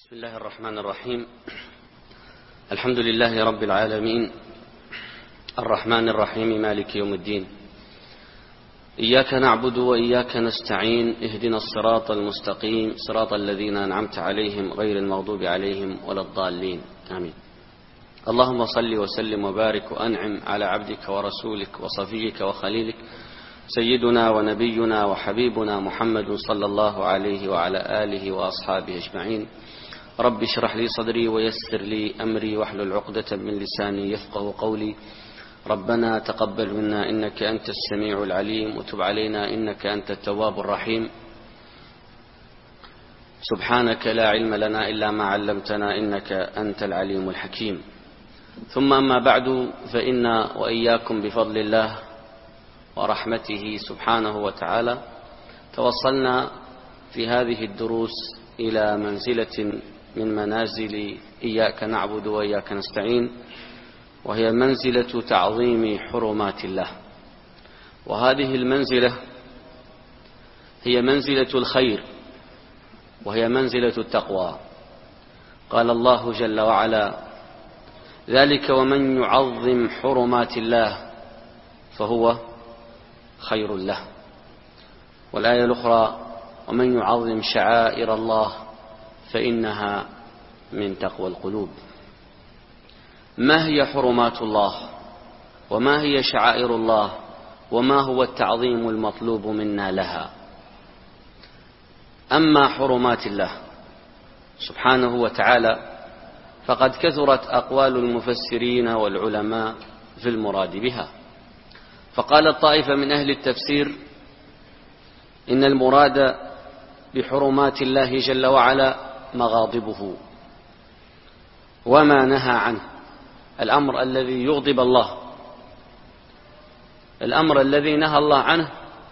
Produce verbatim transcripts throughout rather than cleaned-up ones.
بسم الله الرحمن الرحيم. الحمد لله رب العالمين، الرحمن الرحيم، مالك يوم الدين. إياك نعبد وإياك نستعين، اهدنا الصراط المستقيم، صراط الذين أنعمت عليهم غير المغضوب عليهم ولا الضالين، آمين. اللهم صل وسلم وبارك وأنعم على عبدك ورسولك وصفيك وخليلك سيدنا ونبينا وحبيبنا محمد صلى الله عليه وعلى آله وأصحابه أجمعين. رب اشرح لي صدري ويسر لي أمري واحلل عقدة من لساني يفقه قولي. ربنا تقبل منا إنك أنت السميع العليم، وتب علينا إنك أنت التواب الرحيم. سبحانك لا علم لنا إلا ما علمتنا إنك أنت العليم الحكيم. ثم أما بعد، فإن وإياكم بفضل الله ورحمته سبحانه وتعالى توصلنا في هذه الدروس إلى منزلة من منازل إياك نعبد وإياك نستعين، وهي منزلة تعظيم حرمات الله. وهذه المنزلة هي منزلة الخير، وهي منزلة التقوى. قال الله جل وعلا: ذلك ومن يعظم حرمات الله فهو خير له. والآية الأخرى: ومن يعظم شعائر الله فإنها من تقوى القلوب. ما هي حرمات الله؟ وما هي شعائر الله؟ وما هو التعظيم المطلوب منا لها؟ أما حرمات الله سبحانه وتعالى فقد كثرت أقوال المفسرين والعلماء في المراد بها. فقال طائفة من أهل التفسير: إن المراد بحرمات الله جل وعلا مغاضبه وما نهى عنه، الأمر الذي يغضب الله، الأمر الذي نهى الله عنه،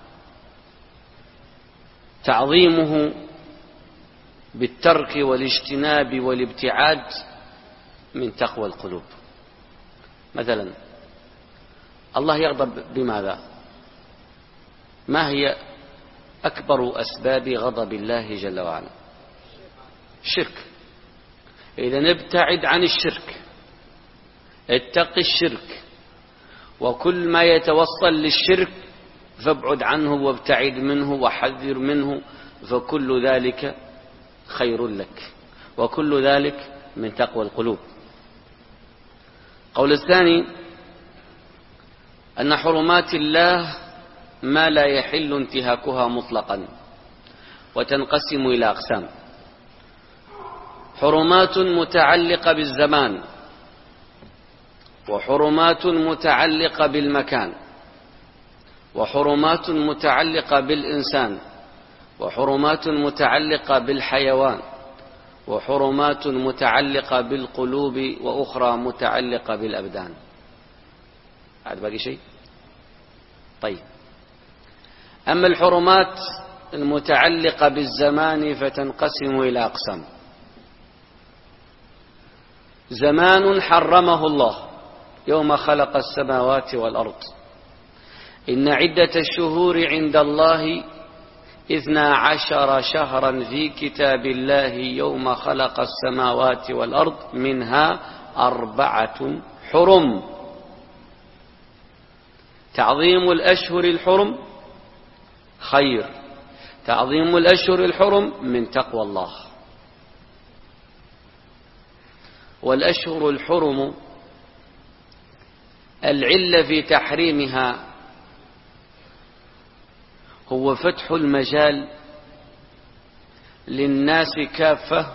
تعظيمه بالترك والاجتناب والابتعاد من تقوى القلوب. مثلا الله يغضب بماذا؟ ما هي أكبر أسباب غضب الله جل وعلا؟ الشرك. إذا نبتعد عن الشرك، اتق الشرك، وكل ما يتوصل للشرك فابعد عنه وابتعد منه وحذر منه، فكل ذلك خير لك، وكل ذلك من تقوى القلوب. قول الثاني: أن حرمات الله ما لا يحل انتهاكها مطلقا، وتنقسم إلى أقسام: حرمات متعلقة بالزمان، وحرمات متعلقة بالمكان، وحرمات متعلقة بالإنسان، وحرمات متعلقة بالحيوان، وحرمات متعلقة بالقلوب، وأخرى متعلقة بالأبدان. عاد باقي شيء؟ طيب، أما الحرمات المتعلقة بالزمان فتنقسم إلى أقسام: زمان حرمه الله يوم خلق السماوات والأرض. إن عدة الشهور عند الله اثنا عشر شهرا في كتاب الله يوم خلق السماوات والأرض منها أربعة حرم. تعظيم الأشهر الحرم خير، تعظيم الأشهر الحرم من تقوى الله. والأشهر الحرم العلة في تحريمها هو فتح المجال للناس كافة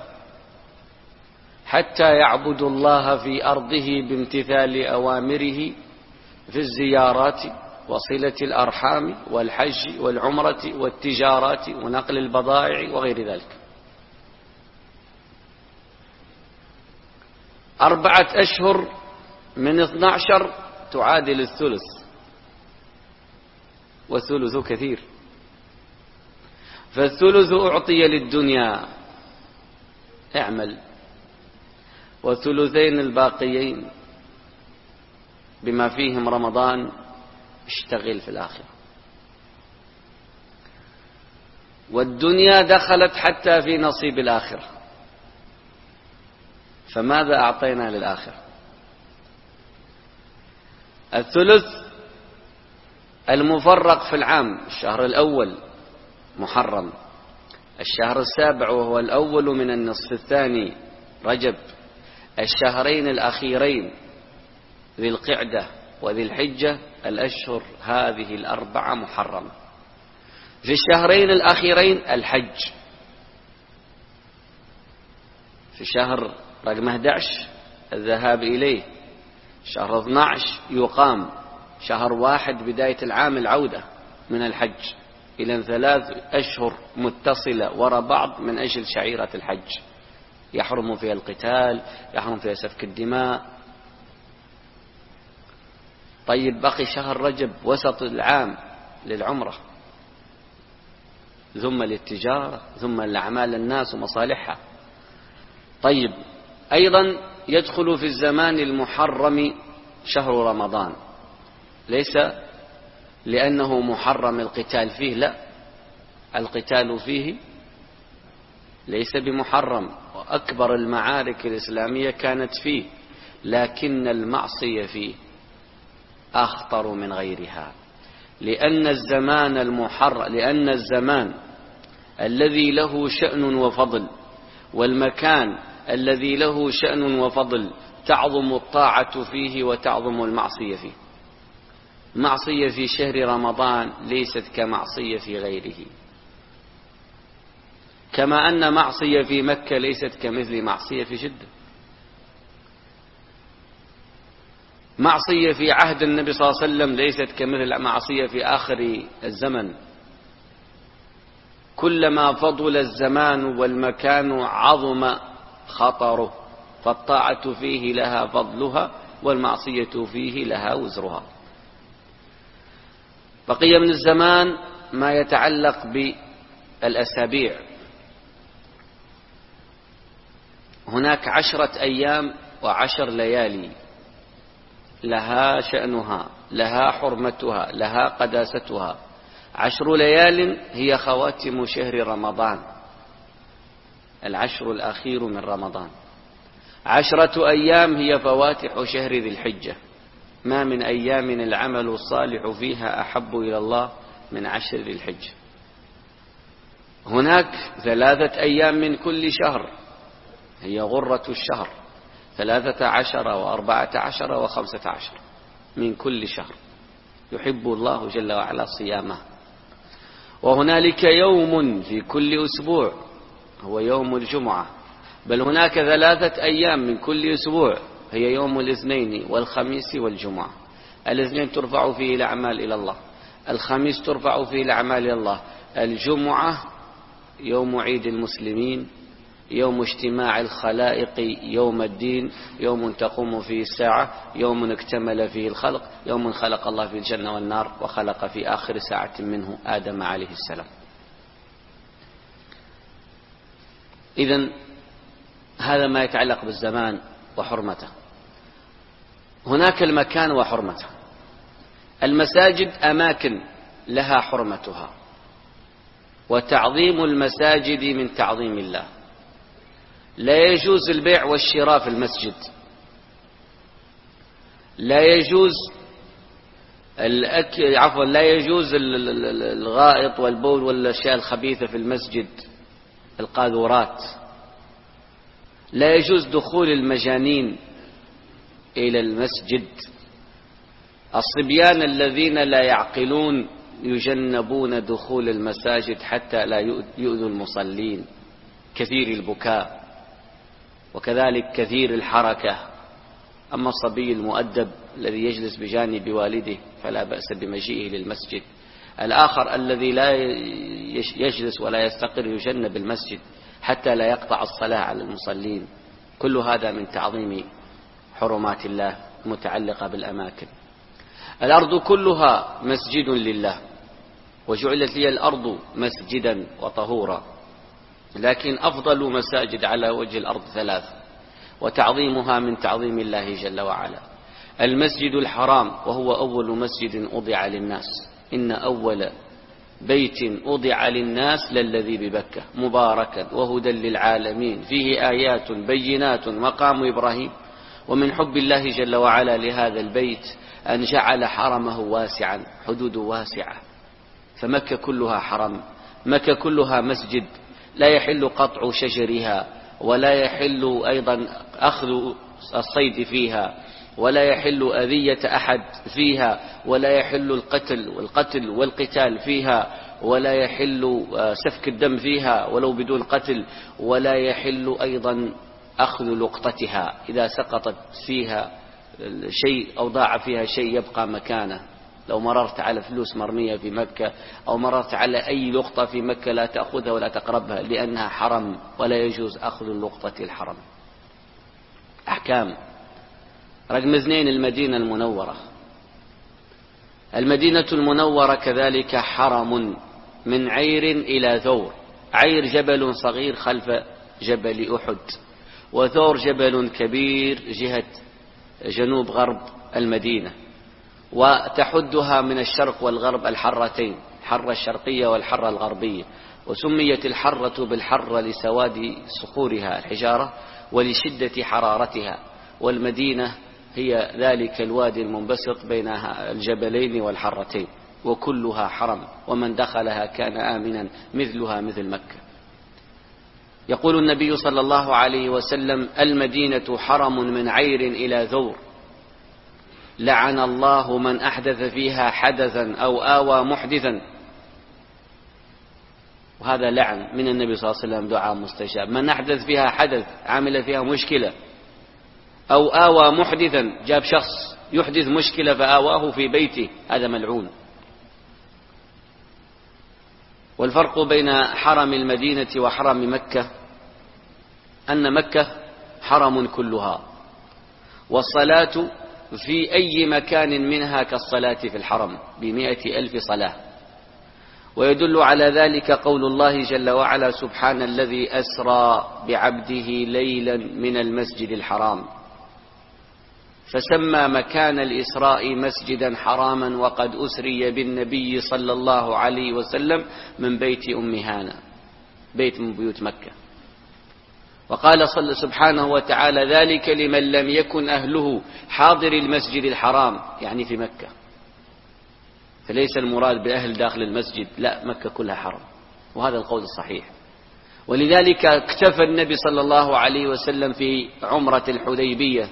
حتى يعبدوا الله في أرضه بامتثال أوامره في الزيارات وصلة الأرحام والحج والعمرة والتجارات ونقل البضائع وغير ذلك. أربعة أشهر من اثنى عشر تعادل الثلث، والثلث كثير، فالثلث أعطي للدنيا اعمل، والثلثين الباقيين بما فيهم رمضان اشتغل في الآخرة. والدنيا دخلت حتى في نصيب الآخرة، فماذا أعطينا للآخر؟ الثلث المفرق في العام: الشهر الأول محرم، الشهر السابع وهو الأول من النصف الثاني رجب، الشهرين الأخيرين ذي القعدة وذي الحجة، الأشهر هذه الأربعة محرمة. في الشهرين الأخيرين الحج، في شهر رقم أحد عشر الذهاب إليه، شهر اثني عشر يقام، شهر واحد بداية العام العودة من الحج. إلى ثلاث أشهر متصلة وراء بعض من أجل شعيرة الحج، يحرم فيها القتال، يحرم فيها سفك الدماء. طيب بقي شهر رجب وسط العام للعمرة، ثم للتجارة، ثم لأعمال الناس ومصالحها. طيب أيضا يدخل في الزمان المحرم شهر رمضان، ليس لأنه محرم القتال فيه، لا، القتال فيه ليس بمحرم، وأكبر المعارك الإسلامية كانت فيه، لكن المعصية فيه أخطر من غيرها، لأن الزمان المحرم، لأن الزمان الذي له شأن وفضل والمكان الذي له شأن وفضل تعظم الطاعة فيه وتعظم المعصية فيه. معصية في شهر رمضان ليست كمعصية في غيره، كما أن معصية في مكة ليست كمثل معصية في جدة. معصية في عهد النبي صلى الله عليه وسلم ليست كمثل معصية في آخر الزمن. كلما فضل الزمان والمكان عظم خطره، فالطاعة فيه لها فضلها والمعصية فيه لها وزرها. بقي من الزمان ما يتعلق بالأسابيع. هناك عشرة أيام وعشر ليالي لها شأنها، لها حرمتها، لها قداستها. عشر ليال هي خواتم شهر رمضان، العشر الأخير من رمضان. عشرة أيام هي فواتح شهر ذي الحجة، ما من أيام العمل الصالح فيها أحب إلى الله من عشر ذي الحجة. هناك ثلاثة أيام من كل شهر هي غرة الشهر، ثلاثة عشر وأربعة عشر وخمسة عشر من كل شهر يحب الله جل وعلا صيامه. وهنالك يوم في كل أسبوع هو يوم الجمعة، بل هناك ثلاثة أيام من كل أسبوع هي يوم الاثنين والخميس والجمعة. الاثنين ترفع فيه الأعمال إلى الله، الخميس ترفع فيه الأعمال إلى الله، الجمعة يوم عيد المسلمين، يوم اجتماع الخلائق يوم الدين، يوم تقوم فيه الساعة، يوم اكتمل فيه الخلق، يوم خلق الله في الجنة والنار وخلق في آخر ساعة منه آدم عليه السلام. إذن هذا ما يتعلق بالزمان وحرمته. هناك المكان وحرمته. المساجد أماكن لها حرمتها، وتعظيم المساجد من تعظيم الله. لا يجوز البيع والشراء في المسجد، لا يجوز الأكل عفوا لا يجوز الغائط والبول والأشياء الخبيثة في المسجد، القاذورات. لا يجوز دخول المجانين إلى المسجد. الصبيان الذين لا يعقلون يجنبون دخول المساجد حتى لا يؤذوا المصلين، كثير البكاء وكذلك كثير الحركة. أما الصبي المؤدب الذي يجلس بجانب والده فلا بأس بمجيئه للمسجد. الآخر الذي لا يجلس ولا يستقر يجنب المسجد حتى لا يقطع الصلاة على المصلين. كل هذا من تعظيم حرمات الله المتعلقة بالأماكن. الأرض كلها مسجد لله، وجعلت لي الأرض مسجدا وطهورا، لكن أفضل مساجد على وجه الأرض ثلاث، وتعظيمها من تعظيم الله جل وعلا. المسجد الحرام، وهو أول مسجد أضع للناس. إن أول بيت وضع للناس للذي ببكة مباركا وهدى للعالمين فيه آيات بينات مقام إبراهيم. ومن حب الله جل وعلا لهذا البيت أن جعل حرمه واسعا، حدوده واسعة، فمكة كلها حرم، مكة كلها مسجد، لا يحل قطع شجرها، ولا يحل أيضا أخذ الصيد فيها، ولا يحل أذية أحد فيها، ولا يحل القتل والقتل والقتال فيها، ولا يحل سفك الدم فيها ولو بدون قتل، ولا يحل أيضا أخذ لقطتها، إذا سقطت فيها شيء أو ضاع فيها شيء يبقى مكانه. لو مررت على فلوس مرمية في مكة أو مررت على أي لقطة في مكة لا تأخذها ولا تقربها، لأنها حرم ولا يجوز أخذ اللقطة الحرم. أحكام. رقم اثنين، المدينة المنورة. المدينة المنورة كذلك حرم من عير إلى ثور. عير جبل صغير خلف جبل أحد، وثور جبل كبير جهة جنوب غرب المدينة، وتحدها من الشرق والغرب الحرتين، الحرة الشرقية والحرة الغربية. وسميت الحرة بالحرة لسواد صخورها الحجارة ولشدة حرارتها، والمدينة هي ذلك الوادي المنبسط بين الجبلين والحرتين، وكلها حرم، ومن دخلها كان آمنا مثلها مثل مكة. يقول النبي صلى الله عليه وسلم: المدينة حرم من عير إلى ثور، لعن الله من أحدث فيها حدثا أو آوى محدثا. وهذا لعن من النبي صلى الله عليه وسلم، دعاء مستجاب. من أحدث فيها حدث، عمل فيها مشكلة، أو آوى محدثا، جاب شخص يحدث مشكلة فآواه في بيته، هذا ملعون. والفرق بين حرم المدينة وحرم مكة أن مكة حرم كلها، والصلاة في أي مكان منها كالصلاة في الحرم بمئة ألف صلاة. ويدل على ذلك قول الله جل وعلا: سبحان الذي أسرى بعبده ليلا من المسجد الحرام. فسمى مكان الإسراء مسجدا حراما، وقد أسري بالنبي صلى الله عليه وسلم من بيت أم هانة، بيت من بيوت مكة. وقال صلى سبحانه وتعالى: ذلك لمن لم يكن أهله حاضر المسجد الحرام، يعني في مكة. فليس المراد بأهل داخل المسجد، لا، مكة كلها حرم، وهذا القول الصحيح. ولذلك اكتفى النبي صلى الله عليه وسلم في عمرة الحديبية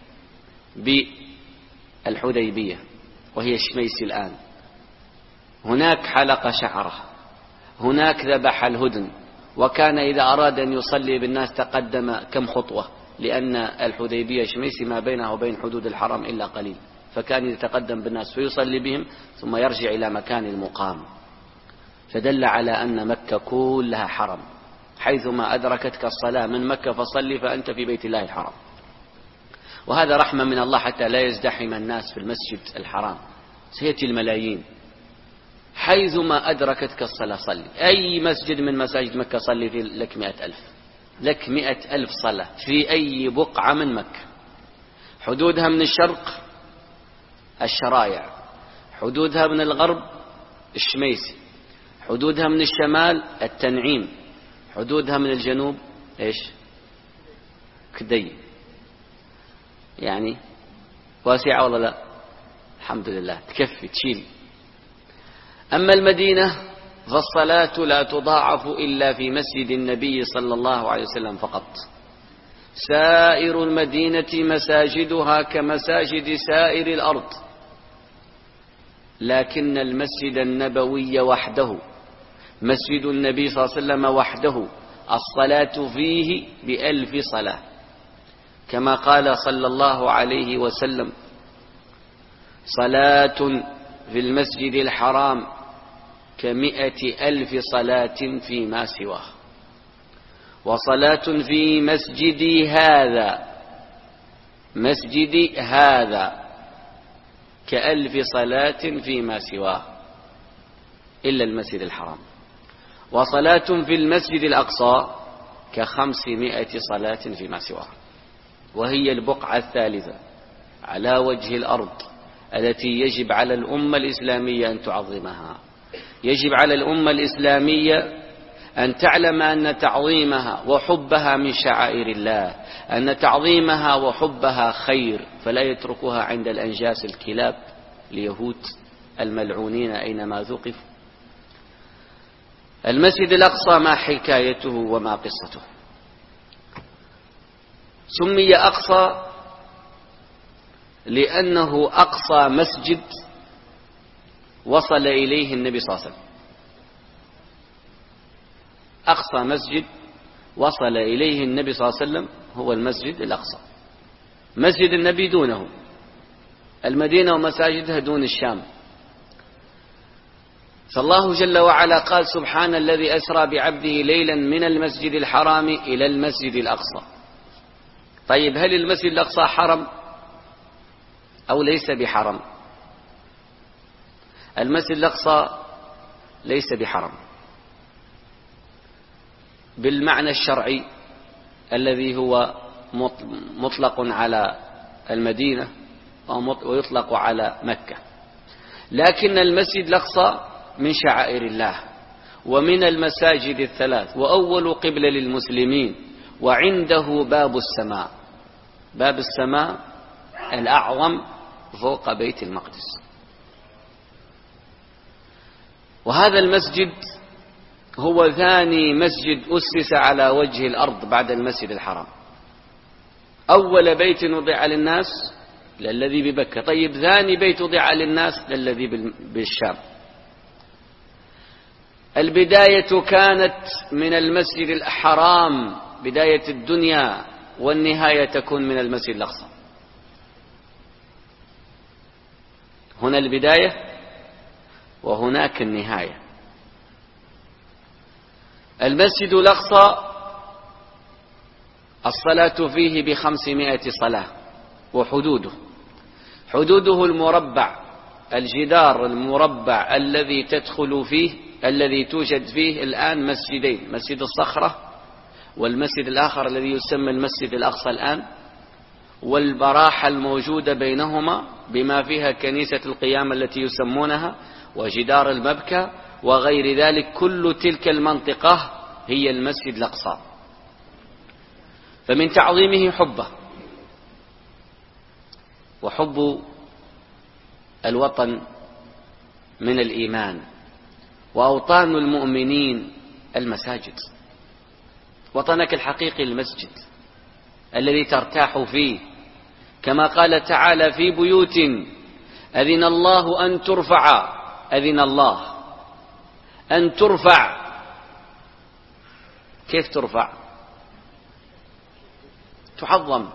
بالحديبية، وهي شميس الآن. هناك حلق شعره، هناك ذبح الهدن، وكان إذا أراد أن يصلي بالناس تقدم كم خطوة، لأن الحديبية شميس ما بينها وبين حدود الحرم إلا قليل، فكان يتقدم بالناس فيصلي بهم ثم يرجع إلى مكان المقام. فدل على أن مكة كلها حرم، حيثما أدركتك الصلاة من مكة فصلي، فأنت في بيت الله الحرام. وهذا رحمة من الله حتى لا يزدحم الناس في المسجد الحرام، سيأتي الملايين. حيثما أدركتك الصلاة صلي، أي مسجد من مساجد مكة صلي في لك مئة ألف، لك مئة ألف صلاة في أي بقعة من مكة. حدودها من الشرق الشرايع، حدودها من الغرب الشميسي، حدودها من الشمال التنعيم، حدودها من الجنوب إيش؟ كدي. يعني واسعة ولا لا؟ الحمد لله، تكفي تشيل. أما المدينة فالصلاة لا تضاعف إلا في مسجد النبي صلى الله عليه وسلم فقط. سائر المدينة مساجدها كمساجد سائر الأرض، لكن المسجد النبوي وحده، مسجد النبي صلى الله عليه وسلم وحده، الصلاة فيه بألف صلاة، كما قال صلى الله عليه وسلم: صلاة في المسجد الحرام كمئة ألف صلاة فيما سواه، وصلاة في مسجدي هذا، مسجدي هذا، كألف صلاة فيما سواه إلا المسجد الحرام، وصلاة في المسجد الأقصى كخمسمائة صلاة فيما سواه. وهي البقعة الثالثة على وجه الأرض التي يجب على الأمة الإسلامية أن تعظمها، يجب على الأمة الإسلامية أن تعلم أن تعظيمها وحبها من شعائر الله، أن تعظيمها وحبها خير، فلا يتركها عند الأنجاس الكلاب اليهود الملعونين أينما ثقفوا. المسجد الأقصى ما حكايته وما قصته؟ سمي أقصى لأنه أقصى مسجد وصل إليه النبي صلى الله عليه وسلم. أقصى مسجد وصل إليه النبي صلى الله عليه وسلم هو المسجد الأقصى. مسجد النبي دونه، المدينة ومساجدها دون الشام. فالله جل وعلا قال: سبحان الذي أسرى بعبده ليلا من المسجد الحرام إلى المسجد الأقصى. طيب، هل المسجد الأقصى حرم أو ليس بحرم؟ المسجد الأقصى ليس بحرم بالمعنى الشرعي الذي هو مطلق على المدينة ويطلق على مكة، لكن المسجد الأقصى من شعائر الله ومن المساجد الثلاث، وأول قبلة للمسلمين، وعنده باب السماء، باب السماء الأعظم فوق بيت المقدس. وهذا المسجد هو ثاني مسجد أسس على وجه الأرض بعد المسجد الحرام. أول بيت وضع للناس للذي ببكة. طيب، ثاني بيت وضع للناس للذي بالشام. البداية كانت من المسجد الحرام، بداية الدنيا، والنهاية تكون من المسجد الأقصى. هنا البداية وهناك النهاية. المسجد الأقصى الصلاة فيه بخمسمائة صلاة، وحدوده حدوده المربع، الجدار المربع الذي تدخل فيه، الذي توجد فيه الآن مسجدين: مسجد الصخرة والمسجد الآخر الذي يسمى المسجد الأقصى الآن، والبراحة الموجودة بينهما بما فيها كنيسة القيامة التي يسمونها، وجدار المبكى وغير ذلك. كل تلك المنطقة هي المسجد الأقصى. فمن تعظيمه حبه، وحب الوطن من الإيمان، وأوطان المؤمنين المساجد. وطنك الحقيقي المسجد الذي ترتاح فيه، كما قال تعالى: في بيوت أذن الله أن ترفع، أذن الله أن ترفع. كيف ترفع؟ تعظم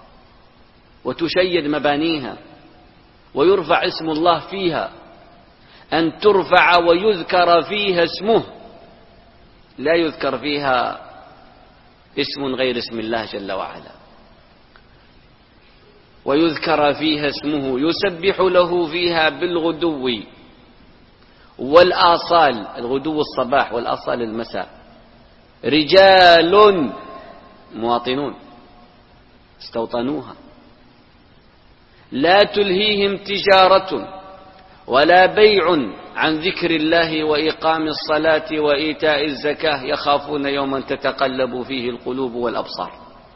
وتشيد مبانيها ويرفع اسم الله فيها، أن ترفع ويذكر فيها اسمه، لا يذكر فيها اسم غير اسم الله جل وعلا، ويذكر فيها اسمه، يسبح له فيها بالغدو والآصال، الغدو الصباح والآصال المساء، رجال مواطنون استوطنوها، لا تلهيهم تجارة ولا بيع عن ذكر الله وإقام الصلاة وإيتاء الزكاة، يخافون يوما تتقلب فيه القلوب والأبصار.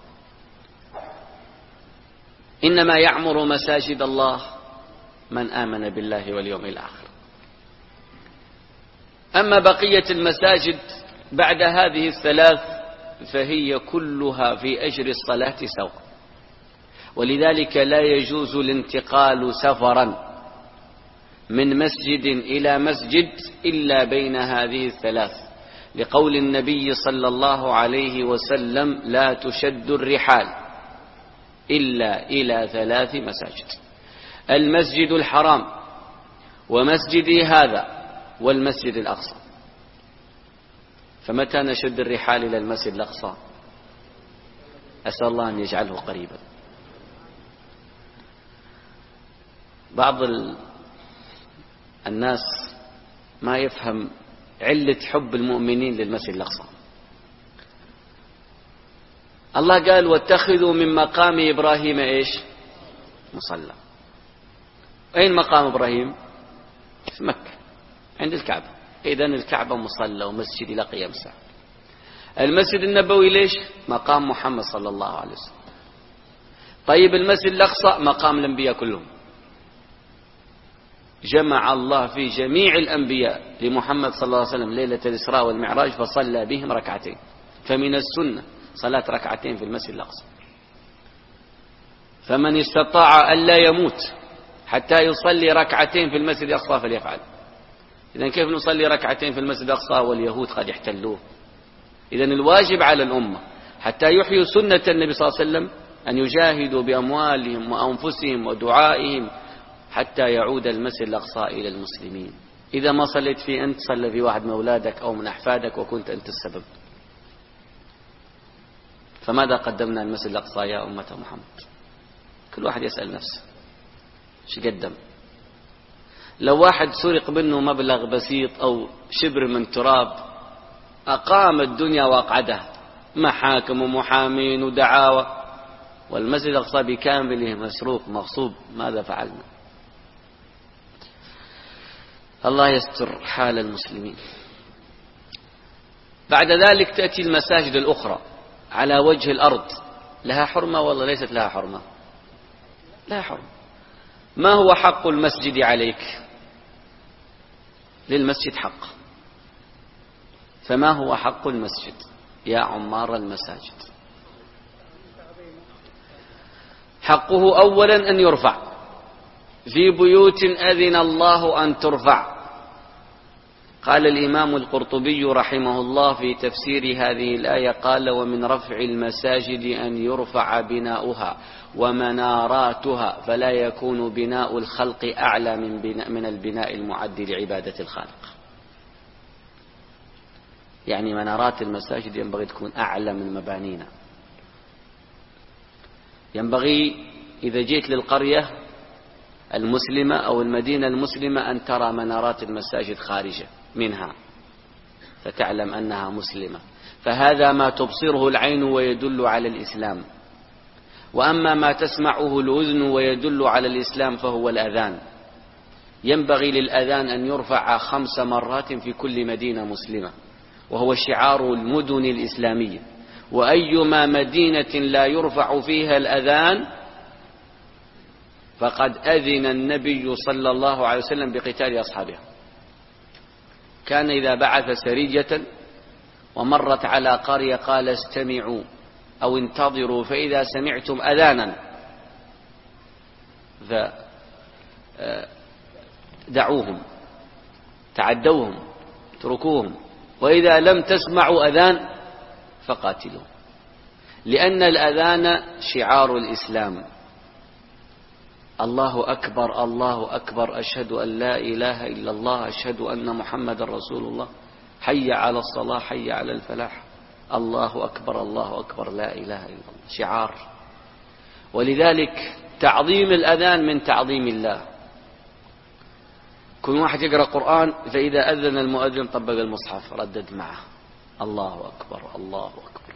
إنما يعمر مساجد الله من آمن بالله واليوم الآخر. أما بقية المساجد بعد هذه الثلاث فهي كلها في أجر الصلاة سواء، ولذلك لا يجوز الانتقال سفرا من مسجد إلى مسجد إلا بين هذه الثلاث، لقول النبي صلى الله عليه وسلم: لا تشد الرحال إلا إلى ثلاث مساجد: المسجد الحرام، ومسجدي هذا، والمسجد الأقصى. فمتى نشد الرحال إلى المسجد الأقصى؟ أسأل الله أن يجعله قريبا. بعض الناس ما يفهم علة حب المؤمنين للمسجد الأقصى. الله قال: واتخذوا من مقام إبراهيم إيش؟ مصلى. أين مقام إبراهيم؟ في مكة عند الكعبة. إذن الكعبة مصلى ومسجد إلى قيام الساعة. المسجد النبوي ليش؟ مقام محمد صلى الله عليه وسلم. طيب المسجد الأقصى مقام الأنبياء كلهم، جمع الله في جميع الأنبياء لمحمد صلى الله عليه وسلم ليلة الإسراء والمعراج فصلى بهم ركعتين. فمن السنة صلاة ركعتين في المسجد الأقصى. فمن استطاع أن لا يموت حتى يصلي ركعتين في المسجد الأقصى فليفعل. إذن كيف نصلي ركعتين في المسجد الأقصى واليهود قد احتلوه؟ إذن الواجب على الأمة حتى يحيوا سنة النبي صلى الله عليه وسلم أن يجاهدوا بأموالهم وأنفسهم ودعائهم حتى يعود المسجد الأقصى إلى المسلمين. إذا ما صليت فيه أنت صلى في واحد من أولادك أو من أحفادك وكنت أنت السبب. فماذا قدمنا المسجد الأقصى يا أمة محمد؟ كل واحد يسأل نفسه شو قدم؟ لو واحد سرق منه مبلغ بسيط أو شبر من تراب أقام الدنيا وأقعدها، محاكم ومحامين ودعاوى، والمسجد الأقصى بكامله مسروق مغصوب، ماذا فعلنا؟ الله يستر حال المسلمين. بعد ذلك تأتي المساجد الأخرى على وجه الأرض، لها حرمة ولا ليست لها حرمة؟ لها حرمة. ما هو حق المسجد عليك؟ للمسجد حق. فما هو حق المسجد يا عمار المساجد؟ حقه أولا أن يرفع في بيوت أذن الله أن ترفع. قال الإمام القرطبي رحمه الله في تفسير هذه الآية قال: ومن رفع المساجد أن يرفع بناؤها ومناراتها فلا يكون بناء الخلق أعلى من, بناء من البناء المعد لعبادة الخالق. يعني منارات المساجد ينبغي تكون أعلى من مبانينا. ينبغي إذا جيت للقرية المسلمة أو المدينة المسلمة أن ترى منارات المساجد خارجة منها فتعلم أنها مسلمة. فهذا ما تبصره العين ويدل على الإسلام. وأما ما تسمعه الأذن ويدل على الإسلام فهو الأذان. ينبغي للأذان أن يرفع خمس مرات في كل مدينة مسلمة، وهو شعار المدن الإسلامية. وأيما مدينة لا يرفع فيها الأذان فقد أذن النبي صلى الله عليه وسلم بقتال أصحابها. كان إذا بعث سرية ومرت على قرية قال: استمعوا أو انتظروا فإذا سمعتم أذانا فدعوهم، تعدوهم، اتركوهم، وإذا لم تسمعوا أذان فقاتلوا. لأن الأذان شعار الإسلام. الله أكبر الله أكبر، أشهد أن لا إله إلا الله، أشهد أن محمد رسول الله، حي على الصلاة، حي على الفلاح، الله أكبر الله أكبر، لا إله إلا الله، شعار. ولذلك تعظيم الأذان من تعظيم الله. كل واحد يقرأ قرآن فإذا أذن المؤذن طبق المصحف ردد معه الله أكبر الله أكبر.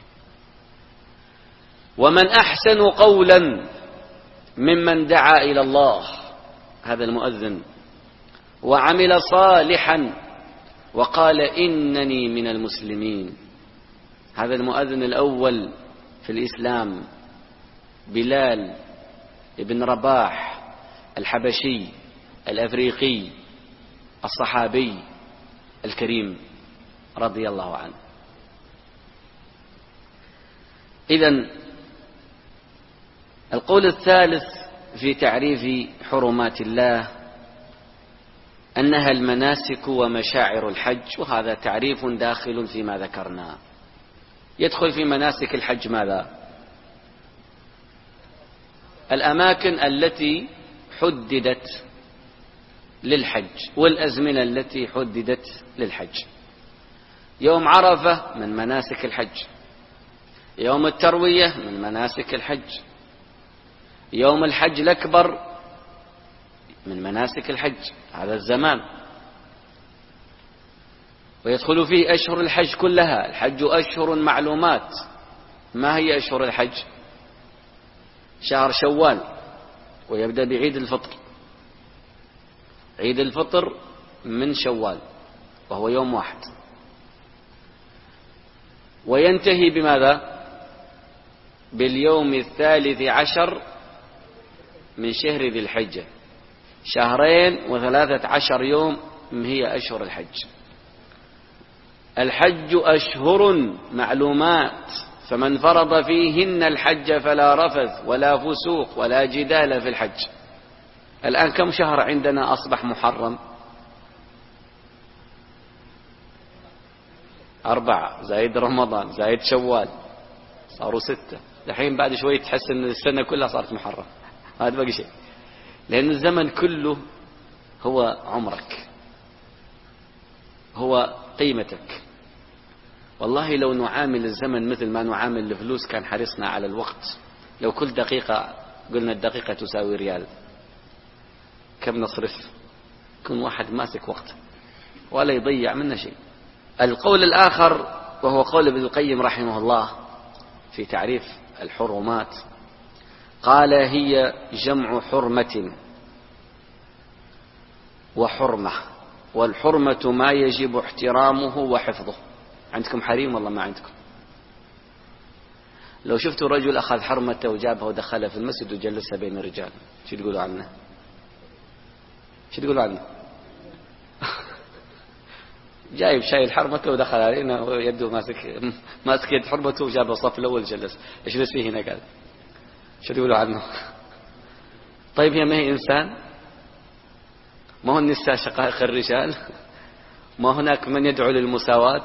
ومن أحسن قولا ممن دعا إلى الله، هذا المؤذن، وعمل صالحا وقال إنني من المسلمين، هذا المؤذن الأول في الإسلام، بلال ابن رباح الحبشي الأفريقي الصحابي الكريم رضي الله عنه. إذن القول الثالث في تعريف حرمات الله أنها المناسك ومشاعر الحج، وهذا تعريف داخل فيما ذكرنا. يدخل في مناسك الحج ماذا؟ الأماكن التي حددت للحج والأزمنة التي حددت للحج. يوم عرفة من مناسك الحج، يوم التروية من مناسك الحج، يوم الحج الأكبر من مناسك الحج، هذا الزمان. ويدخل فيه أشهر الحج كلها. الحج أشهر معلومات. ما هي أشهر الحج؟ شهر شوال، ويبدأ بعيد الفطر. عيد الفطر من شوال، وهو يوم واحد، وينتهي بماذا؟ باليوم الثالث عشر من شهر ذي الحجة. شهرين وثلاثة عشر يوم هي أشهر الحج. الحج أشهر معلومات، فمن فرض فيهن الحج فلا رفث ولا فسوق ولا جدال في الحج. الآن كم شهر عندنا أصبح محرم؟ أربعة زايد رمضان زايد شوال، صاروا ستة. الحين بعد شوي تحس أن السنة كلها صارت محرم، هذا باقي شيء، لأن الزمن كله هو عمرك، هو قيمتك. والله لو نعامل الزمن مثل ما نعامل الفلوس كان حرصنا على الوقت. لو كل دقيقة قلنا الدقيقة تساوي ريال، كم نصرف؟ كن واحد ماسك وقت ولا يضيع منا شيء. القول الآخر وهو قول ابن القيم رحمه الله في تعريف الحرمات، قال هي جمع حرمة وحرمة، والحرمة ما يجب احترامه وحفظه. عندكم حريم والله ما عندكم؟ لو شفتوا رجل أخذ حرمته وجابها ودخلها في المسجد وجلسها بين الرجال، شو تقولوا عنه؟ شو تقولوا عنه؟ جايب شايل حرمته ودخل علينا ويده ماسك ماسك يد حرمته وجابه الصف الأول جلس. إيش بس فيه هنا؟ قال شو تقولوا عنه؟ طيب هي ما هي إنسان؟ ما هو النساء شقائق الرجال؟ ما هناك من يدعو للمساواة؟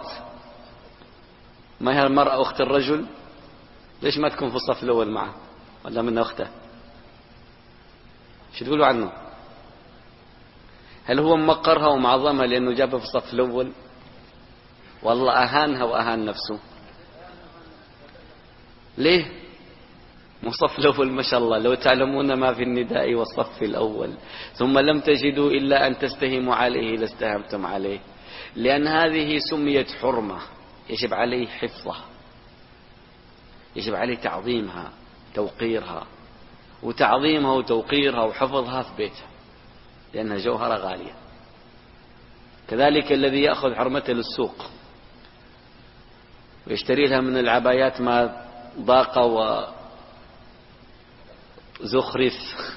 ما هي المرأة أخت الرجل؟ ليش ما تكون في الصف الأول معه ولا من أخته؟ شو تقولوا عنه؟ هل هو مقرها ومعظمها لأنه جابها في الصف الأول؟ والله أهانها وأهان نفسه. ليه؟ مصف الأول ما شاء الله، لو تعلمون ما في النداء والصف الأول ثم لم تجدوا إلا أن تستهموا عليه لاستهمتم عليه، لأن هذه سميت حرمة يجب عليه حفظها، يجب عليه تعظيمها توقيرها، وتعظيمها وتوقيرها وحفظها في بيتها لأنها جوهرة غالية. كذلك الذي يأخذ حرمته للسوق ويشتري لها من العبايات ما ضاق وزخرف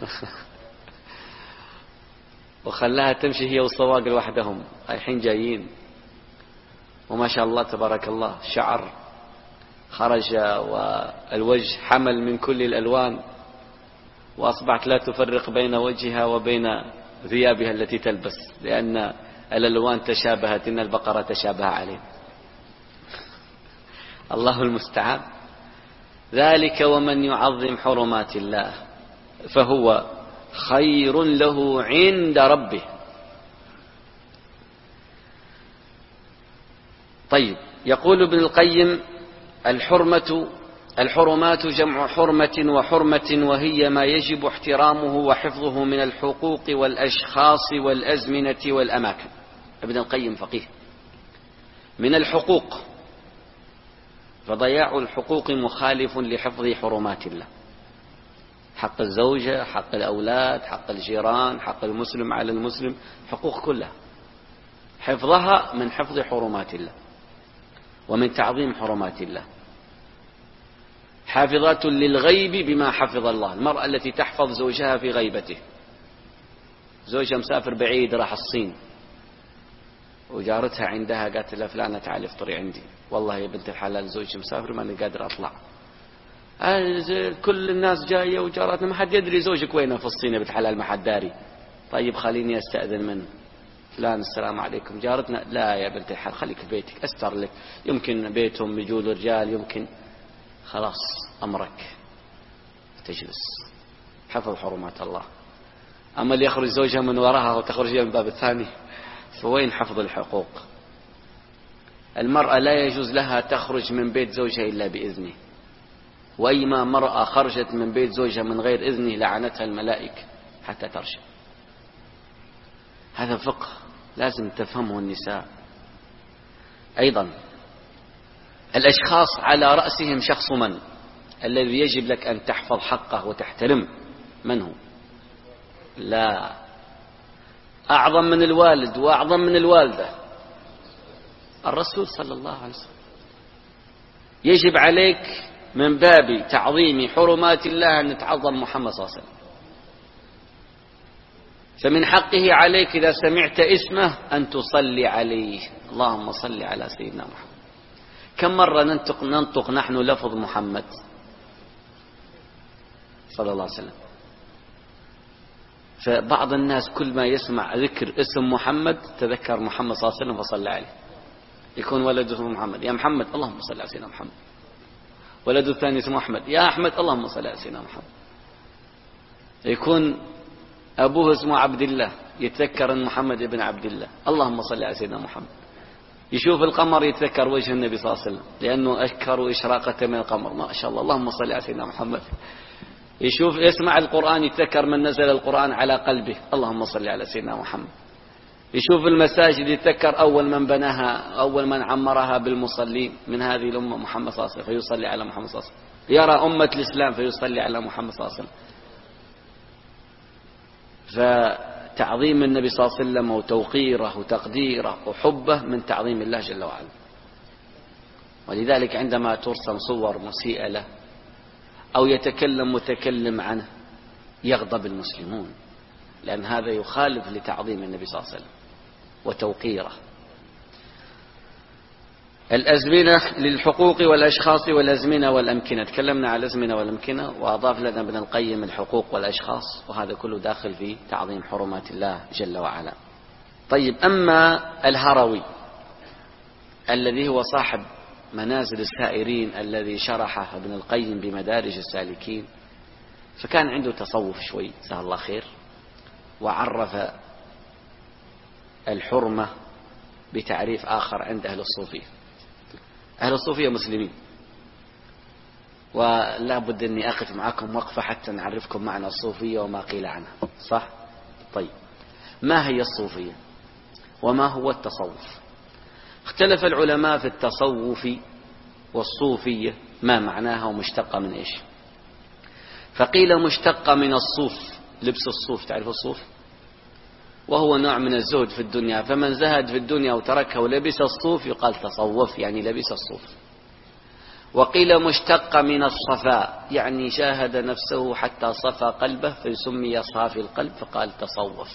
وخلاها تمشي هي والصواق لوحدهم، الحين جايين وما شاء الله تبارك الله شعر خرج والوجه حمل من كل الألوان، وأصبحت لا تفرق بين وجهها وبين ثيابها التي تلبس لأن الألوان تشابهت، إن البقرة تشابه عليه. الله المستعان. ذلك ومن يعظم حرمات الله فهو خير له عند ربه. طيب، يقول ابن القيم الحرمة الحرمات جمع حرمة وحرمة، وهي ما يجب احترامه وحفظه من الحقوق والأشخاص والأزمنة والأماكن. ابن القيم فقيه. من الحقوق، فضياع الحقوق مخالف لحفظ حرمات الله. حق الزوجة، حق الأولاد، حق الجيران، حق المسلم على المسلم، حقوق كلها حفظها من حفظ حرمات الله ومن تعظيم حرمات الله. حافظات للغيب بما حفظ الله. المرأة التي تحفظ زوجها في غيبته، زوجها مسافر بعيد راح الصين وجارتها عندها قالت لها فلانة تعالي افطري عندي، والله يا بنت الحلال زوجي مسافر ماني قادر اطلع، كل الناس جاية وجاراتنا ما حد يدري زوجك وينه في الصين يا بنت الحلال، ما حد داري. طيب خليني استأذن منه، فلان السلام عليكم جارتنا. لا يا بنت الحلال خليك في بيتك استر لك، يمكن بيتهم يجوا رجال يمكن. خلاص أمرك تجلس. حفظ حرمات الله. أما اللي يخرج زوجها من وراها وتخرج من الباب الثاني، فوين حفظ الحقوق؟ المرأة لا يجوز لها تخرج من بيت زوجها إلا بإذنه، وأيما مرأة خرجت من بيت زوجها من غير إذنه لعنتها الملائكة حتى ترجع. هذا فقه لازم تفهمه النساء. أيضا الأشخاص على رأسهم شخص من الذي يجب لك أن تحفظ حقه وتحترم. من هو؟ لا، أعظم من الوالد وأعظم من الوالدة الرسول صلى الله عليه وسلم. يجب عليك من باب تعظيم حرمات الله أن تعظم محمد صلى الله عليه وسلم. فمن حقه عليك إذا سمعت اسمه أن تصلي عليه. اللهم صل على سيدنا محمد. كم مرة ننطق, ننطق نحن لفظ محمد صلى الله عليه وسلم؟ فبعض الناس كل ما يسمع ذكر اسم محمد تذكر محمد صلى الله عليه وسلم فصلى عليه. يكون ولده محمد، يا محمد اللهم صل على سيدنا محمد. ولده الثاني اسمه أحمد، يا أحمد اللهم صل على سيدنا محمد. يكون أبوه اسمه عبد الله يتذكر أن محمد ابن عبد الله، اللهم صل على سيدنا محمد. يشوف القمر يتذكر وجه النبي صلى الله عليه وسلم لأنه أشكر إشراقة من القمر، ما شاء الله اللهم صل على سيدنا محمد. يشوف يسمع القرآن يتذكر من نزل القرآن على قلبه، اللهم صل على سيدنا محمد. يشوف المساجد يتذكر أول من بناها، أول من عمرها بالمصلين من هذه الأمة محمد صلى الله عليه وسلم فيصلي على محمد صلى الله عليه وسلم. يرى أمة الإسلام فيصلي على محمد صلى الله عليه وسلم. فتعظيم النبي صلى الله عليه وسلم وتوقيره وتقديره وحبه من تعظيم الله جل وعلا. ولذلك عندما ترسم صور مسيئة له أو يتكلم متكلم عنه يغضب المسلمون، لأن هذا يخالف لتعظيم النبي صلى الله عليه وسلم وتوقيره. الأزمنة للحقوق والأشخاص والأزمنة والأمكنة. تكلمنا على الأزمنة والأمكنة وأضاف لنا ابن القيم الحقوق والأشخاص، وهذا كله داخل في تعظيم حرمات الله جل وعلا. طيب، أما الهروي الذي هو صاحب منازل السائرين الذي شرحه ابن القيم بمدارج السالكين، فكان عنده تصوف شوي جزاه الله خير، وعرف الحرمة بتعريف آخر عند أهل الصوفية. أهل الصوفية مسلمين، ولا بد أني أقف معكم وقفة حتى نعرفكم معنى الصوفية وما قيل عنها، صح؟ طيب، ما هي الصوفية وما هو التصوف؟ اختلف العلماء في التصوف والصوفية ما معناها ومشتقة من إيش. فقيل مشتقة من الصوف، لبس الصوف، تعرف الصوف؟ وهو نوع من الزهد في الدنيا، فمن زهد في الدنيا وتركها ولبس الصوف يقال تصوف، يعني لبس الصوف. وقيل مشتقة من الصفاء، يعني شاهد نفسه حتى صفى قلبه فيسمي صافي القلب فقال تصوف.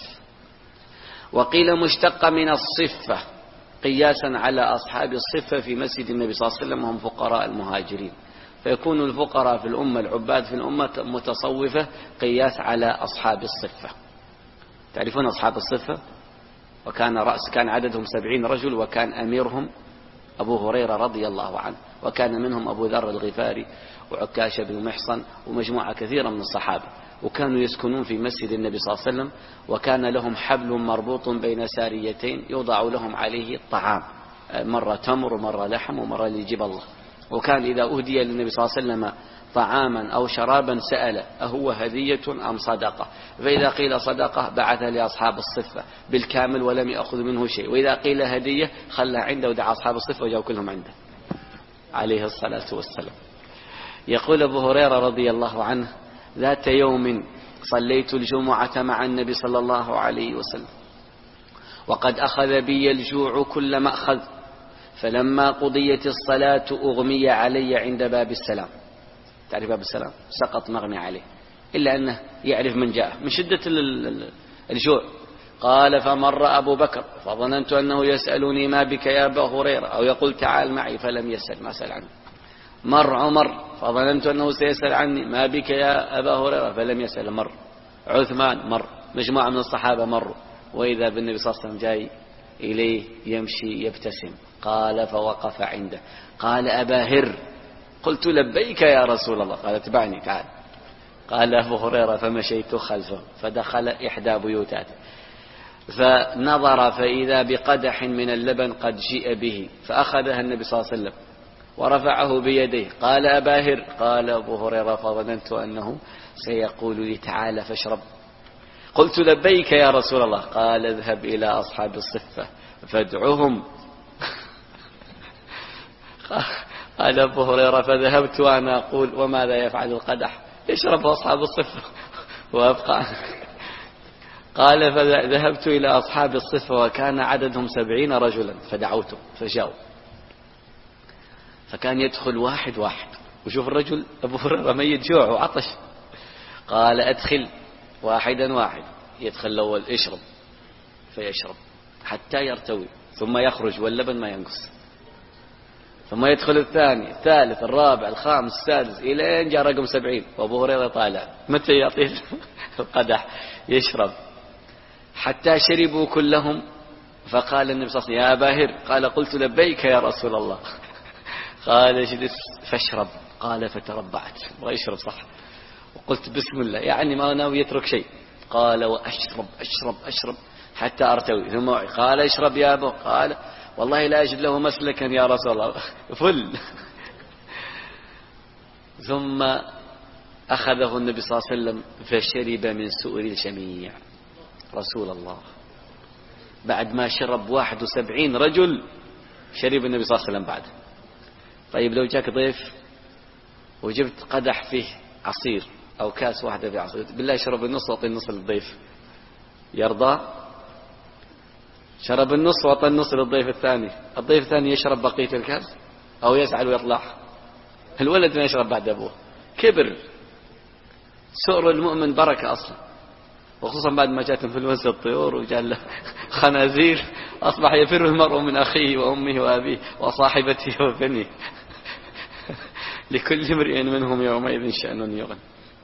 وقيل مشتقة من الصفة، قياسا على أصحاب الصفة في مسجد النبي صلى الله عليه وسلم وهم فقراء المهاجرين، فيكون الفقراء في الأمة العباد في الأمة متصوفة قياس على أصحاب الصفة. تعرفون أصحاب الصفة؟ وكان رأس كان عددهم سبعين رجل، وكان أميرهم أبو هريرة رضي الله عنه، وكان منهم أبو ذر الغفاري وعكاشة بن محصن ومجموعة كثيرة من الصحابة، وكانوا يسكنون في مسجد النبي صلى الله عليه وسلم، وكان لهم حبل مربوط بين ساريتين يوضع لهم عليه الطعام، مرة تمر ومرة لحم ومرة ليجيب الله. وكان إذا أهدي للنبي صلى الله عليه وسلم طعاما أو شرابا سأل أهو هدية أم صدقة، فإذا قيل صدقة بعث لأصحاب الصفة بالكامل ولم يأخذ منه شيء، وإذا قيل هدية خلى عنده ودعا أصحاب الصفة وجاءوا كلهم عنده عليه الصلاة والسلام. يقول أبو هريرة رضي الله عنه: ذات يوم صليت الجمعة مع النبي صلى الله عليه وسلم وقد أخذ بي الجوع كل مأخذ، فلما قضيت الصلاة أغمي علي عند باب السلام. تعرف باب السلام؟ سقط مغمي عليه، إلا أنه يعرف من جاء من شدة الجوع. قال: فمر أبو بكر فظننت أنه يسألني ما بك يا أبا هريرة، أو يقول تعال معي، فلم يسأل، ما سأل عنه. مر عمر فظننت أنه سيسأل عني ما بك يا أبا هريرة، فلم يسأل. مر عثمان، مر مجموعة من الصحابة مروا، وإذا بالنبي صلى الله عليه وسلم جاي إليه يمشي يبتسم. قال فوقف عنده، قال: أبا هر. قلت: لبيك يا رسول الله. قال: اتبعني تعال. قال أبو هريرة فمشيت خلفه، فدخل إحدى بيوتاته فنظر فإذا بقدح من اللبن قد جيء به، فأخذها النبي صلى الله عليه وسلم ورفعه بيديه. قال: أبا هر. قال أبو هريرة فظننت أنه سيقول لي تعال فاشرب. قلت: لبيك يا رسول الله. قال: اذهب إلى أصحاب الصفة فادعهم. قال أبو هريرة فذهبت وأنا أقول: وماذا يفعل القدح؟ يشرب أصحاب الصفة وأبقى. قال فذهبت إلى أصحاب الصفة وكان عددهم سبعين رجلا فدعوتهم فجاءوا، فكان يدخل واحد واحد وشوف الرجل أبو هريرة ميت جوع وعطش، قال أدخل واحدا واحد، يدخل الأول اشرب فيشرب حتى يرتوي ثم يخرج واللبن ما ينقص، ثم يدخل الثاني الثالث الرابع الخامس السادس إلى أن جاء رقم سبعين، وأبو هريرة طالع متى يعطيه القدح يشرب حتى شربوا كلهم. فقال النبي صلى الله عليه وسلم يا أبا هر، قال قلت لبيك يا رسول الله، قال اجلس فاشرب، قال فتربعت ويشرب صح وقلت بسم الله، يعني ما ناوي يترك شيء، قال وأشرب أشرب أشرب حتى أرتوي، ثم قال اشرب يا أبو، قال والله لا أجد له مسلكا يا رسول الله فل. ثم أخذه النبي صلى الله عليه وسلم فشرب من سؤر الجميع. رسول الله بعد ما شرب واحد وسبعين رجل شرب النبي صلى الله عليه وسلم بعد. طيب لو جاك ضيف وجبت قدح فيه عصير أو كاس واحدة فيه عصير، بالله شرب النص وأعطي النص للضيف، يرضى؟ شرب النص وأعطى النص للضيف الثاني، الضيف الثاني يشرب بقية الكاس أو يزعل ويطلع؟ الولد ما يشرب بعد أبوه، كبر. سؤر المؤمن بركة أصلا، وخصوصا بعد ما جاءت انفلونزا الطيور وجاء له خنازير، أصبح يفر المرء من أخيه وأمه وأبيه وصاحبته وبنيه لكل امرئ منهم يومئذ شأن يغني.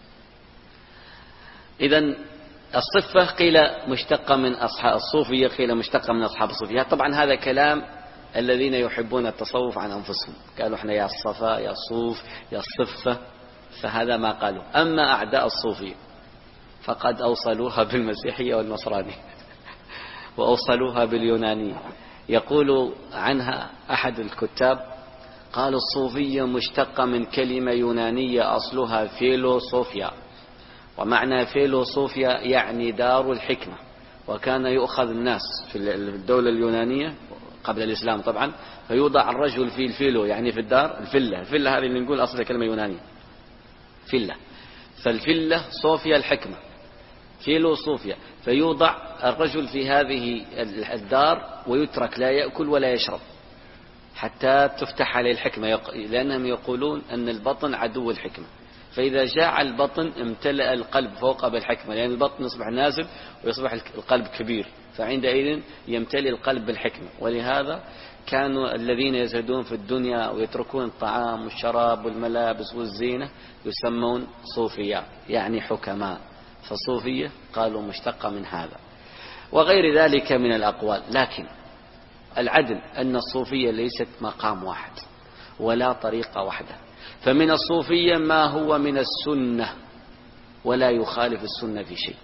إذن الصفة قيل مشتقة من أصحاب الصوفية، قيل مشتقة من أصحاب الصوفية. طبعا هذا كلام الذين يحبون التصوف عن أنفسهم، قالوا احنا يا الصفا يا الصوف يا الصفة، فهذا ما قالوا. أما أعداء الصوفية فقد أوصلوها بالمسيحية والنصرانية وأوصلوها باليونانية. يقول عنها أحد الكتاب قال الصوفية مشتقة من كلمة يونانية أصلها فيلوصوفيا، ومعنى فيلوصوفيا يعني دار الحكمة، وكان يؤخذ الناس في الدولة اليونانية قبل الإسلام طبعا، فيوضع الرجل في الفيلو يعني في الدار الفلة، الفلة هذه اللي نقول أصلها كلمة يونانية فلة، فالفلة صوفيا الحكمة فيلوصوفيا، فيوضع الرجل في هذه الدار ويترك لا يأكل ولا يشرب حتى تفتح عليه الحكمة، لأنهم يقولون أن البطن عدو الحكمة، فإذا جاع البطن امتلأ القلب فوق بالحكمة، لأن البطن يصبح نازل ويصبح القلب كبير، فعندئذ يمتلئ القلب بالحكمة. ولهذا كانوا الذين يزهدون في الدنيا ويتركون الطعام والشراب والملابس والزينة يسمون صوفياء يعني حكماء، فالصوفية قالوا مشتقة من هذا وغير ذلك من الأقوال. لكن العدل أن الصوفية ليست مقام واحد ولا طريقة واحدة، فمن الصوفية ما هو من السنة ولا يخالف السنة في شيء،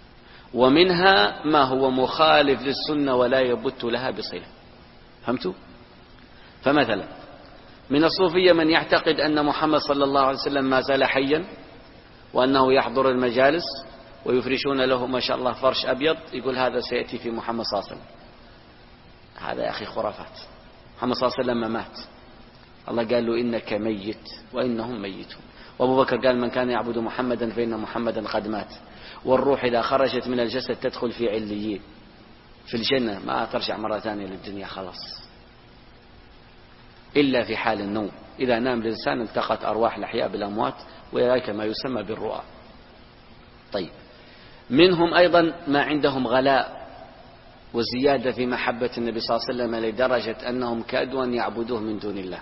ومنها ما هو مخالف للسنة ولا يبت لها بصلة. فهمتوا؟ فمثلا من الصوفية من يعتقد أن محمد صلى الله عليه وسلم ما زال حيا، وأنه يحضر المجالس ويفرشون له ما شاء الله فرش أبيض، يقول هذا سيأتي في محمد صلى الله عليه وسلم. هذا يا أخي خرافات. محمد صلى الله عليه وسلم ما مات، الله قال له إنك ميت وإنهم ميتون. وأبو بكر قال من كان يعبد محمدا فإن محمدا قد مات، والروح إذا خرجت من الجسد تدخل في عليين في الجنة، ما ترجع مرة ثانية للدنيا خلاص، إلا في حال النوم، إذا نام الإنسان التقت أرواح الأحياء بالأموات، وذلك ما يسمى بالرؤى. طيب منهم أيضا ما عندهم غلاء وزيادة في محبة النبي صلى الله عليه وسلم لدرجة أنهم كادوا أن يعبدوه من دون الله،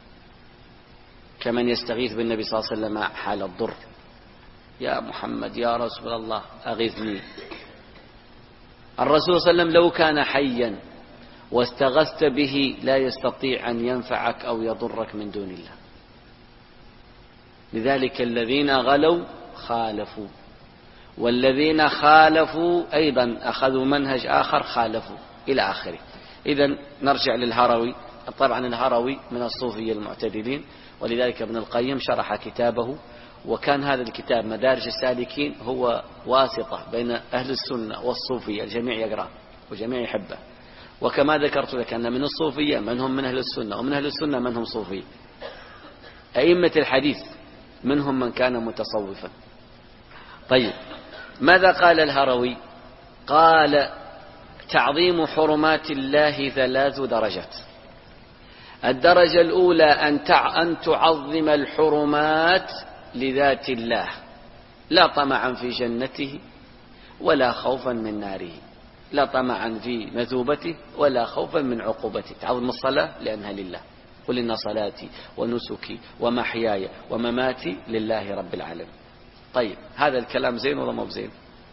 كمن يستغيث بالنبي صلى الله عليه وسلم حال الضر، يا محمد يا رسول الله أغثني. الرسول صلى الله عليه وسلم لو كان حيا واستغثت به لا يستطيع أن ينفعك أو يضرك من دون الله. لذلك الذين غلوا خالفوا، والذين خالفوا أيضا أخذوا منهج آخر خالفوا إلى آخره. إذن نرجع للهروي. طبعا الهروي من الصوفية المعتدلين، ولذلك ابن القيم شرح كتابه، وكان هذا الكتاب مدارج السالكين هو واسطة بين أهل السنة والصوفية، الجميع يقرأ وجميع يحبه. وكما ذكرت لك أن من الصوفية من هم من أهل السنة، ومن أهل السنة من هم صوفية. أئمة الحديث منهم من كان متصوفا. طيب ماذا قال الهروي؟ قال تعظيم حرمات الله ثلاث درجات. الدرجة الأولى أن تعظم الحرمات لذات الله، لا طمعا في جنته ولا خوفا من ناره، لا طمعا في مثوبته ولا خوفا من عقوبته. تعظم الصلاة لأنها لله، قل إن صلاتي ونسكي ومحياي ومماتي لله رب العالمين. طيب هذا الكلام زين ولا مو بزين؟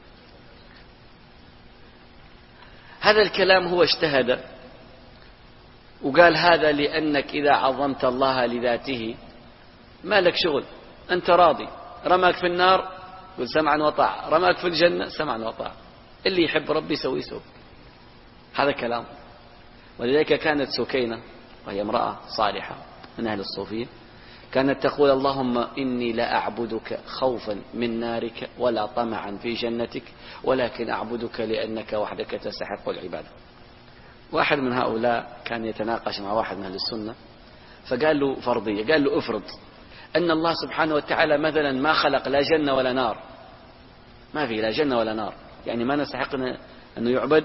هذا الكلام هو اجتهد وقال هذا لأنك إذا عظمت الله لذاته ما لك شغل، أنت راضي. رماك في النار قل سمعا وطاعة، رماك في الجنة سمعا وطاعة، اللي يحب ربي يسوي يسوي. هذا كلام. ولذلك كانت سكينة وهي امرأة صالحة من أهل الصوفية كانت تقول اللهم إني لا أعبدك خوفا من نارك ولا طمعا في جنتك، ولكن أعبدك لأنك وحدك تستحق العبادة. واحد من هؤلاء كان يتناقش مع واحد من أهل السنة فقال له فرضية، قال له افرض أن الله سبحانه وتعالى مثلا ما خلق لا جنة ولا نار، ما في لا جنة ولا نار، يعني ما نستحق أنه يعبد.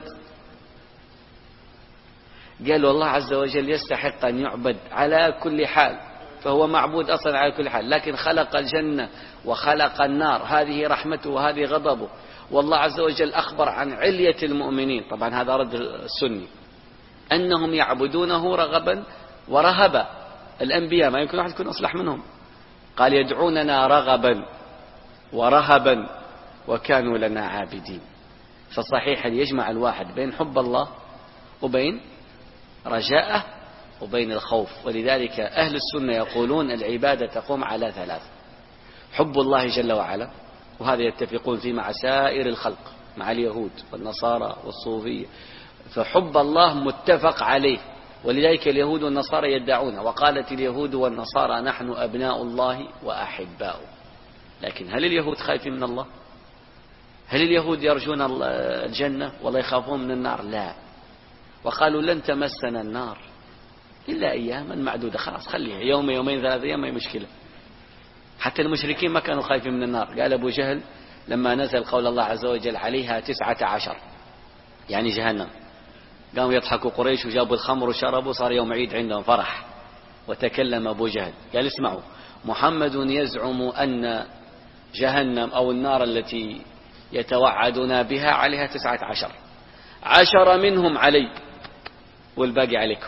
قال الله عز وجل يستحق أن يعبد على كل حال، فهو معبود أصلا على كل حال، لكن خلق الجنة وخلق النار، هذه رحمته وهذه غضبه. والله عز وجل أخبر عن علية المؤمنين، طبعا هذا رد السني، أنهم يعبدونه رغبا ورهبا. الأنبياء ما يمكن واحد يكون أصلح منهم، قال يدعوننا رغبا ورهبا وكانوا لنا عابدين. فصحيح يجمع الواحد بين حب الله وبين رجاءه وبين الخوف. ولذلك أهل السنة يقولون العبادة تقوم على ثلاث: حب الله جل وعلا، وهذا يتفقون فيه مع سائر الخلق، مع اليهود والنصارى والصوفية، فحب الله متفق عليه. ولذلك اليهود والنصارى يدعونه، وقالت اليهود والنصارى نحن أبناء الله وأحباؤه. لكن هل اليهود خايفين من الله؟ هل اليهود يرجون الجنة ولا يخافون من النار؟ لا. وقالوا لن تمسنا النار إلا أياما معدودة، خلاص خليها يوم يومين ثلاثة أيام ما هي مشكلة. حتى المشركين ما كانوا خايفين من النار. قال أبو جهل لما نزل قول الله عز وجل عليها تسعة عشر يعني جهنم، قاموا يضحكوا قريش وجابوا الخمر وشربوا، صار يوم عيد عندهم فرح. وتكلم أبو جهل قال اسمعوا، محمد يزعم أن جهنم أو النار التي يتوعدنا بها عليها تسعة عشر، عشر منهم علي والباقي عليكم.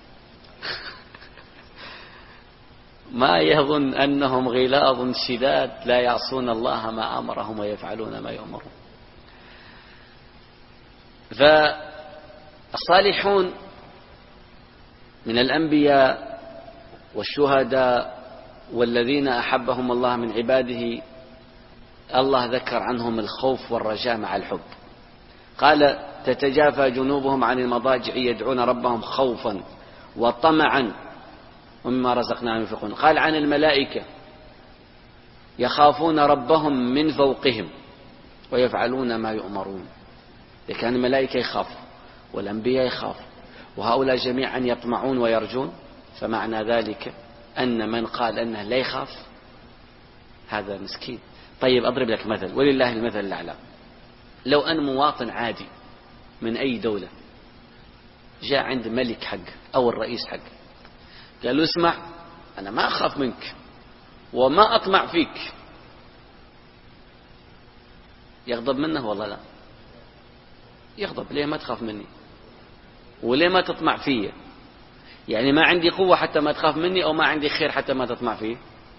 ما يظن أنهم غلاظ شداد لا يعصون الله ما أمرهم ويفعلون ما يؤمرون. فالصالحون من الأنبياء والشهداء والذين أحبهم الله من عباده الله ذكر عنهم الخوف والرجاء مع الحب. قال تتجافى جنوبهم عن المضاجع يدعون ربهم خوفا وطمعا ومما رزقناهم ينفقون. قال عن الملائكة يخافون ربهم من فوقهم ويفعلون ما يؤمرون. لكن الملائكة يخافوا والأنبياء يخافوا وهؤلاء جميعا يطمعون ويرجون، فمعنى ذلك أن من قال أنه لا يخاف هذا مسكين. طيب أضرب لك مثل ولله المثل الأعلى. لو أن مواطن عادي من أي دولة جاء عند ملك حق أو الرئيس حق قال له اسمع أنا ما أخاف منك وما أطمع فيك، يغضب منه والله لا؟ يغضب. ليه ما تخاف مني وليه ما تطمع فيه؟ يعني ما عندي قوة حتى ما تخاف مني أو ما عندي خير حتى ما تطمع فيه؟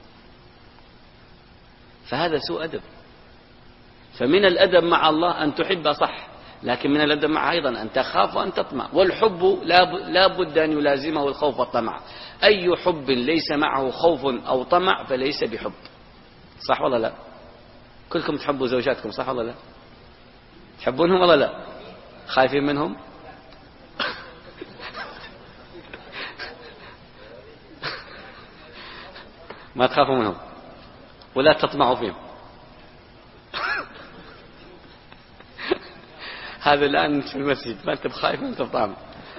فهذا سوء أدب. فمن الأدب مع الله أن تحب صح، لكن من الأدب معه أيضا أن تخاف وأن تطمع. والحب لا بد أن يلازمه الخوف والطمع. أي حب ليس معه خوف أو طمع فليس بحب. صح ولا لا؟ كلكم تحبوا زوجاتكم صح ولا لا؟ تحبونهم ولا لا؟ خايفين منهم؟ ما تخافوا منهم ولا تطمعوا فيهم. هذا الآن في المسجد ما أنت بخايف وأنت بطامع،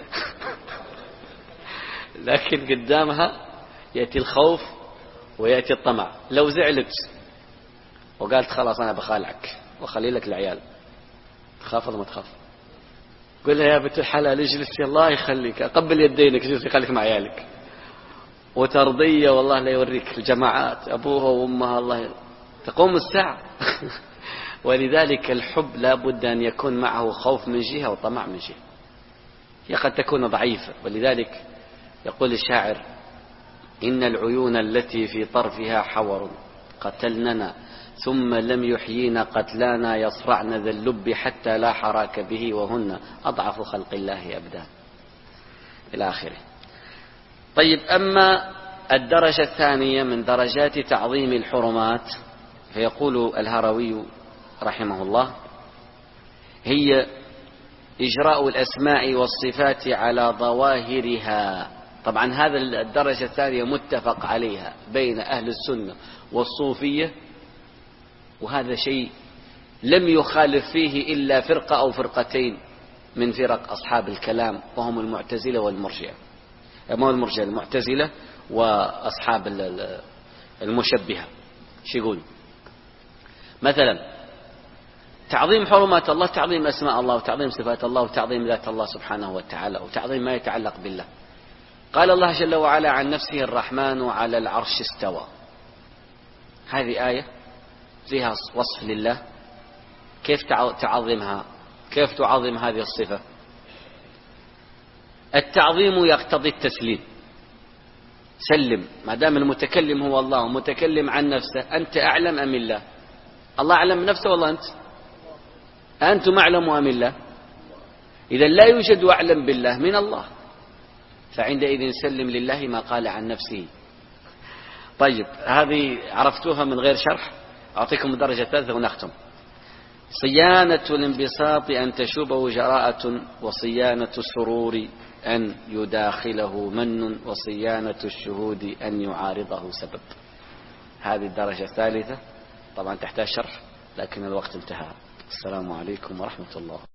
لكن قدامها يأتي الخوف ويأتي الطمع. لو زعلت وقالت خلاص أنا بخالعك وخلي لك العيال، تخاف ولا ما تخاف؟ قل لها يا بنت الحلال اجلسي الله يخليك، أقبل يدينك اجلسي خليك مع عيالك. وترضية والله لا يوريك الجماعات أبوها وأمها الله تقوم الساعة. ولذلك الحب لا بد أن يكون معه خوف من جهة وطمع من جهة، هي قد تكون ضعيفة. ولذلك يقول الشاعر: إن العيون التي في طرفها حور قتلننا ثم لم يحيينا قتلانا يصرعن ذا اللب حتى لا حراك به وهن أضعف خلق الله أبدان، إلى آخره. طيب، أما الدرجة الثانية من درجات تعظيم الحرمات فيقول الهروي رحمه الله: هي إجراء الأسماء والصفات على ظواهرها. طبعا هذا الدرجة الثانية متفق عليها بين أهل السنة والصوفية، وهذا شيء لم يخالف فيه إلا فرقة أو فرقتين من فرق أصحاب الكلام، وهم المعتزلة والمرجئة. ما المرجئة، المعتزلة وأصحاب المشبهة. شو يقول؟ مثلا تعظيم حرمات الله، تعظيم أسماء الله وتعظيم صفات الله وتعظيم ذات الله سبحانه وتعالى وتعظيم ما يتعلق بالله. قال الله جل وعلا عن نفسه: الرحمن على العرش استوى. هذه آية فيها وصف لله، كيف تعظمها؟ كيف تعظم هذه الصفة؟ التعظيم يقتضي التسليم. سلم، ما دام المتكلم هو الله ومتكلم عن نفسه، أنت أعلم أم الله؟ الله أعلم من نفسه والله أنت؟ أنتم أعلم أم الله؟ إذا لا يوجد أعلم بالله من الله، فعندئذ سلم لله ما قال عن نفسه. طيب، هذه عرفتوها من غير شرح. أعطيكم الدرجة الثالثة ونختم. صيانة الانبساط أن تشوبه جراءة، وصيانة السرور أن يداخله من، وصيانة الشهود أن يعارضه سبب. هذه الدرجة الثالثة طبعا تحتاج شرح، لكن الوقت انتهى. السلام عليكم ورحمة الله.